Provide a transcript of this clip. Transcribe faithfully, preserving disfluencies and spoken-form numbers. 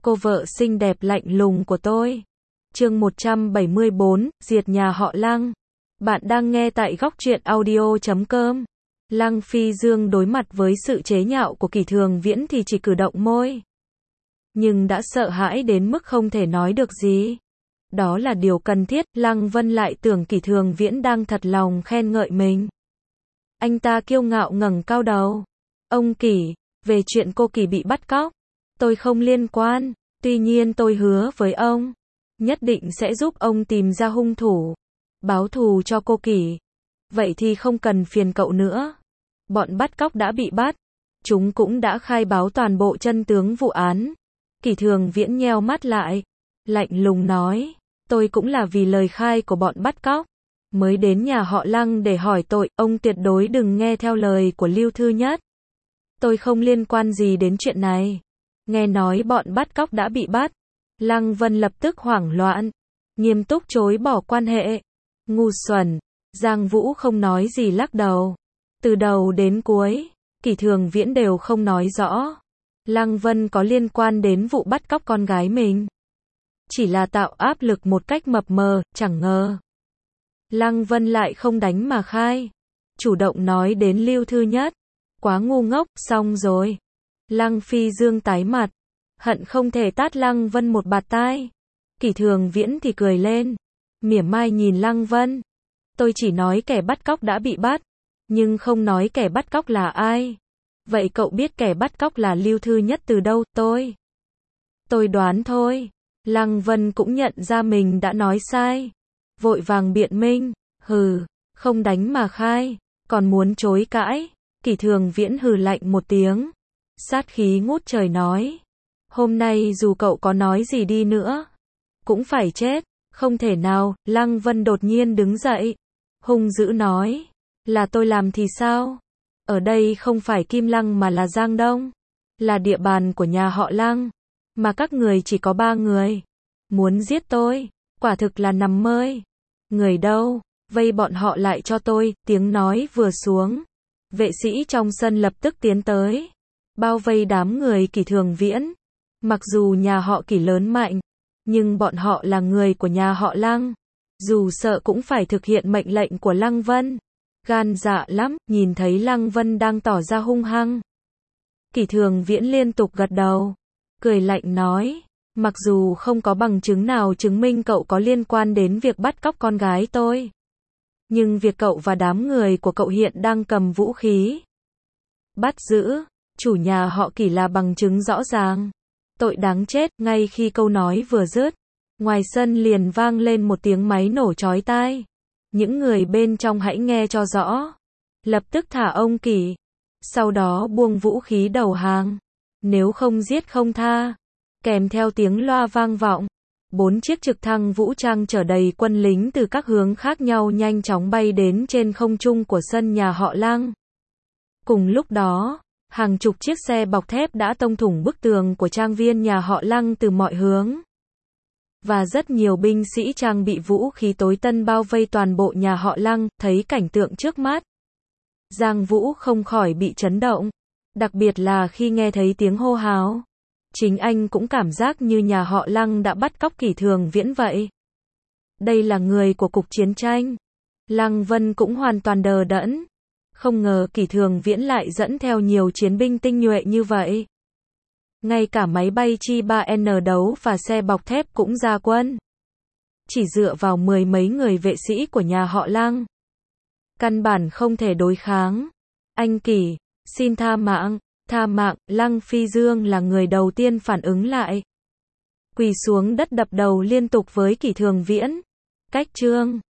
cô vợ xinh đẹp lạnh lùng của tôi. Chương một trăm bảy mươi bốn, diệt nhà họ Lăng. Bạn đang nghe tại góc truyện audio chấm com. Lăng Phi Dương đối mặt với sự chế nhạo của Kỷ Thường Viễn thì chỉ cử động môi. Nhưng đã sợ hãi đến mức không thể nói được gì. Đó là điều cần thiết, Lăng Vân lại tưởng Kỷ Thường Viễn đang thật lòng khen ngợi mình. Anh ta kiêu ngạo ngẩng cao đầu. Ông Kỷ, về chuyện cô Kỷ bị bắt cóc, tôi không liên quan, tuy nhiên tôi hứa với ông, nhất định sẽ giúp ông tìm ra hung thủ, báo thù cho cô Kỷ. Vậy thì không cần phiền cậu nữa. Bọn bắt cóc đã bị bắt, chúng cũng đã khai báo toàn bộ chân tướng vụ án. Kỷ Thường Viễn nheo mắt lại, lạnh lùng nói, tôi cũng là vì lời khai của bọn bắt cóc mới đến nhà họ Lăng để hỏi tội, ông tuyệt đối đừng nghe theo lời của Lưu Thư Nhất. Tôi không liên quan gì đến chuyện này. Nghe nói bọn bắt cóc đã bị bắt, Lăng Vân lập tức hoảng loạn, nghiêm túc chối bỏ quan hệ. Ngu xuẩn. Giang Vũ không nói gì lắc đầu. Từ đầu đến cuối, Kỷ Thường Viễn đều không nói rõ Lăng Vân có liên quan đến vụ bắt cóc con gái mình. Chỉ là tạo áp lực một cách mập mờ, chẳng ngờ Lăng Vân lại không đánh mà khai, chủ động nói đến Lưu Thư Nhất. Quá ngu ngốc, xong rồi. Lăng Phi Dương tái mặt, hận không thể tát Lăng Vân một bạt tai. Kỷ Thường Viễn thì cười lên, mỉa mai nhìn Lăng Vân. Tôi chỉ nói kẻ bắt cóc đã bị bắt, nhưng không nói kẻ bắt cóc là ai. Vậy cậu biết kẻ bắt cóc là Lưu Thư Nhất từ đâu? Tôi Tôi đoán thôi. Lăng Vân cũng nhận ra mình đã nói sai, vội vàng biện minh, hừ, không đánh mà khai, còn muốn chối cãi. Kỷ Thường Viễn hừ lạnh một tiếng, sát khí ngút trời nói, hôm nay dù cậu có nói gì đi nữa, cũng phải chết, không thể nào. Lăng Vân đột nhiên đứng dậy, hung dữ nói, là tôi làm thì sao? Ở đây không phải Kim Lăng mà là Giang Đông, là địa bàn của nhà họ Lăng, mà các người chỉ có ba người. Muốn giết tôi, quả thực là nằm mơ. Người đâu? Vây bọn họ lại cho tôi. Tiếng nói vừa xuống, vệ sĩ trong sân lập tức tiến tới, bao vây đám người Kỷ Thường Viễn. Mặc dù nhà họ Kỷ lớn mạnh, nhưng bọn họ là người của nhà họ Lăng, dù sợ cũng phải thực hiện mệnh lệnh của Lăng Vân. Gan dạ lắm. Nhìn thấy Lăng Vân đang tỏ ra hung hăng, Kỷ Thường Viễn liên tục gật đầu, cười lạnh nói, mặc dù không có bằng chứng nào chứng minh cậu có liên quan đến việc bắt cóc con gái tôi, nhưng việc cậu và đám người của cậu hiện đang cầm vũ khí bắt giữ chủ nhà họ Kỷ là bằng chứng rõ ràng. Tội đáng chết. Ngay khi câu nói vừa dứt, ngoài sân liền vang lên một tiếng máy nổ chói tai. Những người bên trong hãy nghe cho rõ, lập tức thả ông Kỷ, sau đó buông vũ khí đầu hàng, nếu không giết không tha. Kèm theo tiếng loa vang vọng, bốn chiếc trực thăng vũ trang chở đầy quân lính từ các hướng khác nhau nhanh chóng bay đến trên không trung của sân nhà họ Lăng. Cùng lúc đó, hàng chục chiếc xe bọc thép đã tông thủng bức tường của trang viên nhà họ Lăng từ mọi hướng. Và rất nhiều binh sĩ trang bị vũ khí tối tân bao vây toàn bộ nhà họ Lăng. Thấy cảnh tượng trước mắt, Giang Vũ không khỏi bị chấn động, đặc biệt là khi nghe thấy tiếng hô hào. Chính anh cũng cảm giác như nhà họ Lăng đã bắt cóc Kỷ Thường Viễn vậy. Đây là người của cục chiến tranh. Lăng Vân cũng hoàn toàn đờ đẫn, không ngờ Kỷ Thường Viễn lại dẫn theo nhiều chiến binh tinh nhuệ như vậy. Ngay cả máy bay Chi ba N đấu và xe bọc thép cũng ra quân. Chỉ dựa vào mười mấy người vệ sĩ của nhà họ Lăng, căn bản không thể đối kháng. Anh Kỷ, xin tha mạng, tha mạng. Lăng Phi Dương là người đầu tiên phản ứng lại, quỳ xuống đất đập đầu liên tục với Kỷ Thường Viễn. Cách chương